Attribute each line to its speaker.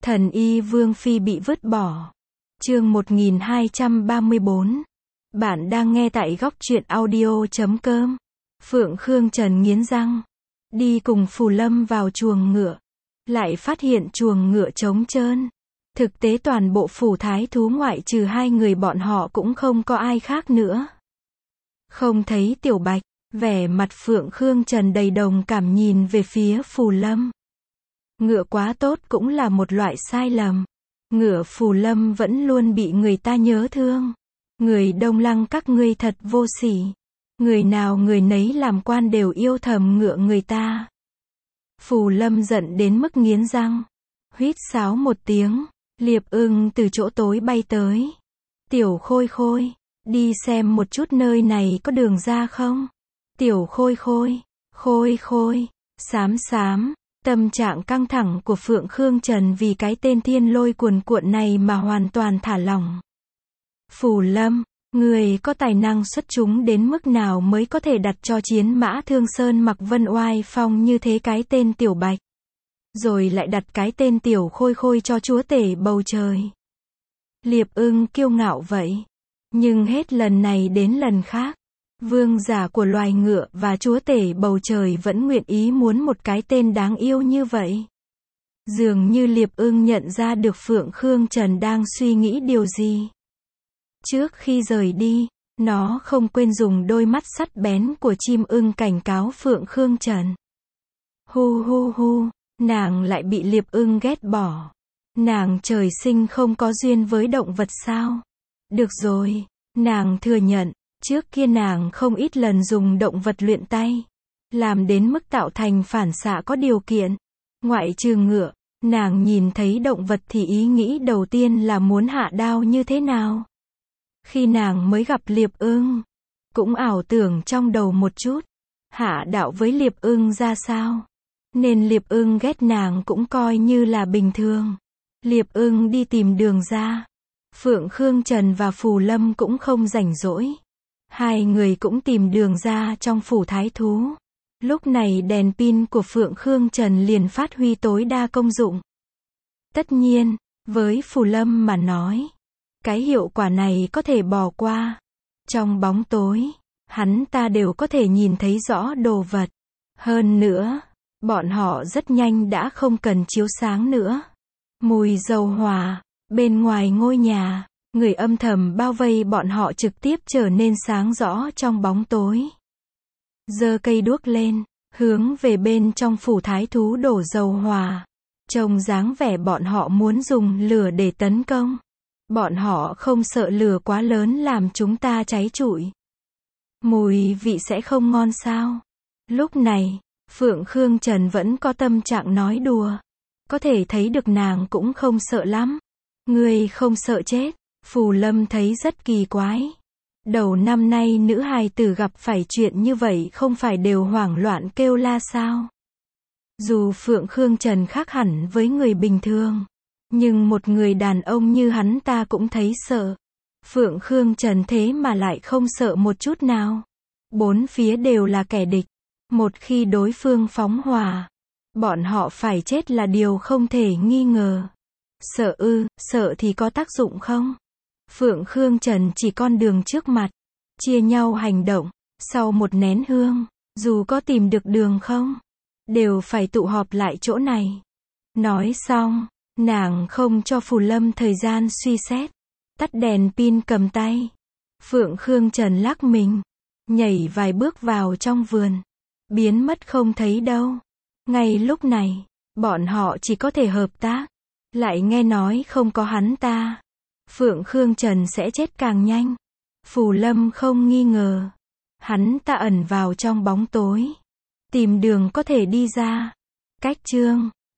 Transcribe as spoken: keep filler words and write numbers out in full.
Speaker 1: Thần y Vương Phi bị vứt bỏ. Chương một nghìn hai trăm ba mươi bốn. Bạn đang nghe tại góc truyện audio chấm com. Phượng Khương Trần nghiến răng. Đi cùng Phù Lâm vào chuồng ngựa. Lại phát hiện chuồng ngựa trống trơn. Thực tế toàn bộ phủ thái thú ngoại trừ hai người bọn họ cũng không có ai khác nữa. Không thấy Tiểu Bạch, vẻ mặt Phượng Khương Trần đầy đồng cảm nhìn về phía Phù Lâm. Ngựa quá tốt cũng là một loại sai lầm. Ngựa Phù Lâm vẫn luôn bị người ta nhớ thương. Người Đông Lăng các ngươi thật vô sỉ. Người nào người nấy làm quan đều yêu thầm ngựa người ta. Phù Lâm giận đến mức nghiến răng. Huýt sáo một tiếng, Liệp Ưng từ chỗ tối bay tới. Tiểu Khôi Khôi, đi xem một chút nơi này có đường ra không? Tiểu Khôi Khôi, Khôi Khôi, xám xám. Tâm trạng căng thẳng của Phượng Khương Trần vì cái tên thiên lôi cuồn cuộn này mà hoàn toàn thả lỏng. Phù Lâm, người có tài năng xuất chúng đến mức nào mới có thể đặt cho chiến mã Thương Sơn mặc vân oai phong như thế cái tên Tiểu Bạch. Rồi lại đặt cái tên Tiểu Khôi Khôi cho chúa tể bầu trời. Liệp Ưng kiêu ngạo vậy. Nhưng hết lần này đến lần khác. Vương giả của loài ngựa và chúa tể bầu trời vẫn nguyện ý muốn một cái tên đáng yêu như vậy. Dường như Liệp Ưng nhận ra được Phượng Khương Trần đang suy nghĩ điều gì. Trước khi rời đi, nó không quên dùng đôi mắt sắt bén của chim ưng cảnh cáo Phượng Khương Trần. Hu hu hu, nàng lại bị Liệp Ưng ghét bỏ. Nàng trời sinh không có duyên với động vật sao? Được rồi, nàng thừa nhận. Trước kia nàng không ít lần dùng động vật luyện tay, làm đến mức tạo thành phản xạ có điều kiện. Ngoại trừ ngựa, nàng nhìn thấy động vật thì ý nghĩ đầu tiên là muốn hạ đao như thế nào. Khi nàng mới gặp Liệp Ưng, cũng ảo tưởng trong đầu một chút, hạ đạo với Liệp Ưng ra sao. Nên Liệp Ưng ghét nàng cũng coi như là bình thường. Liệp Ưng đi tìm đường ra. Phượng Khương Trần và Phù Lâm cũng không rảnh rỗi. Hai người cũng tìm đường ra trong phủ thái thú. Lúc này đèn pin của Phượng Khương Trần liền phát huy tối đa công dụng. Tất nhiên, với Phù Lâm mà nói, cái hiệu quả này có thể bỏ qua. Trong bóng tối, hắn ta đều có thể nhìn thấy rõ đồ vật. Hơn nữa, bọn họ rất nhanh đã không cần chiếu sáng nữa. Mùi dầu hỏa, bên ngoài ngôi nhà. Người âm thầm bao vây bọn họ trực tiếp trở nên sáng rõ trong bóng tối. Giơ cây đuốc lên, hướng về bên trong phủ thái thú đổ dầu hỏa. Trông dáng vẻ bọn họ muốn dùng lửa để tấn công. Bọn họ không sợ lửa quá lớn làm chúng ta cháy trụi. Mùi vị sẽ không ngon sao? Lúc này, Phượng Khương Trần vẫn có tâm trạng nói đùa. Có thể thấy được nàng cũng không sợ lắm. Ngươi không sợ chết. Phù Lâm thấy rất kỳ quái. Đầu năm nay nữ hài tử gặp phải chuyện như vậy không phải đều hoảng loạn kêu la sao? Dù Phượng Khương Trần khác hẳn với người bình thường, nhưng một người đàn ông như hắn ta cũng thấy sợ. Phượng Khương Trần thế mà lại không sợ một chút nào. Bốn phía đều là kẻ địch. Một khi đối phương phóng hỏa, bọn họ phải chết là điều không thể nghi ngờ. Sợ ư, sợ thì có tác dụng không? Phượng Khương Trần chỉ con đường trước mặt, chia nhau hành động, sau một nén hương, dù có tìm được đường không, đều phải tụ họp lại chỗ này. Nói xong, nàng không cho Phù Lâm thời gian suy xét, tắt đèn pin cầm tay. Phượng Khương Trần lắc mình, nhảy vài bước vào trong vườn, biến mất không thấy đâu. Ngay lúc này, bọn họ chỉ có thể hợp tác, lại nghe nói không có hắn ta. Phượng Khương Trần sẽ chết càng nhanh. Phù Lâm không nghi ngờ. Hắn ta ẩn vào trong bóng tối. Tìm đường có thể đi ra. Cách chương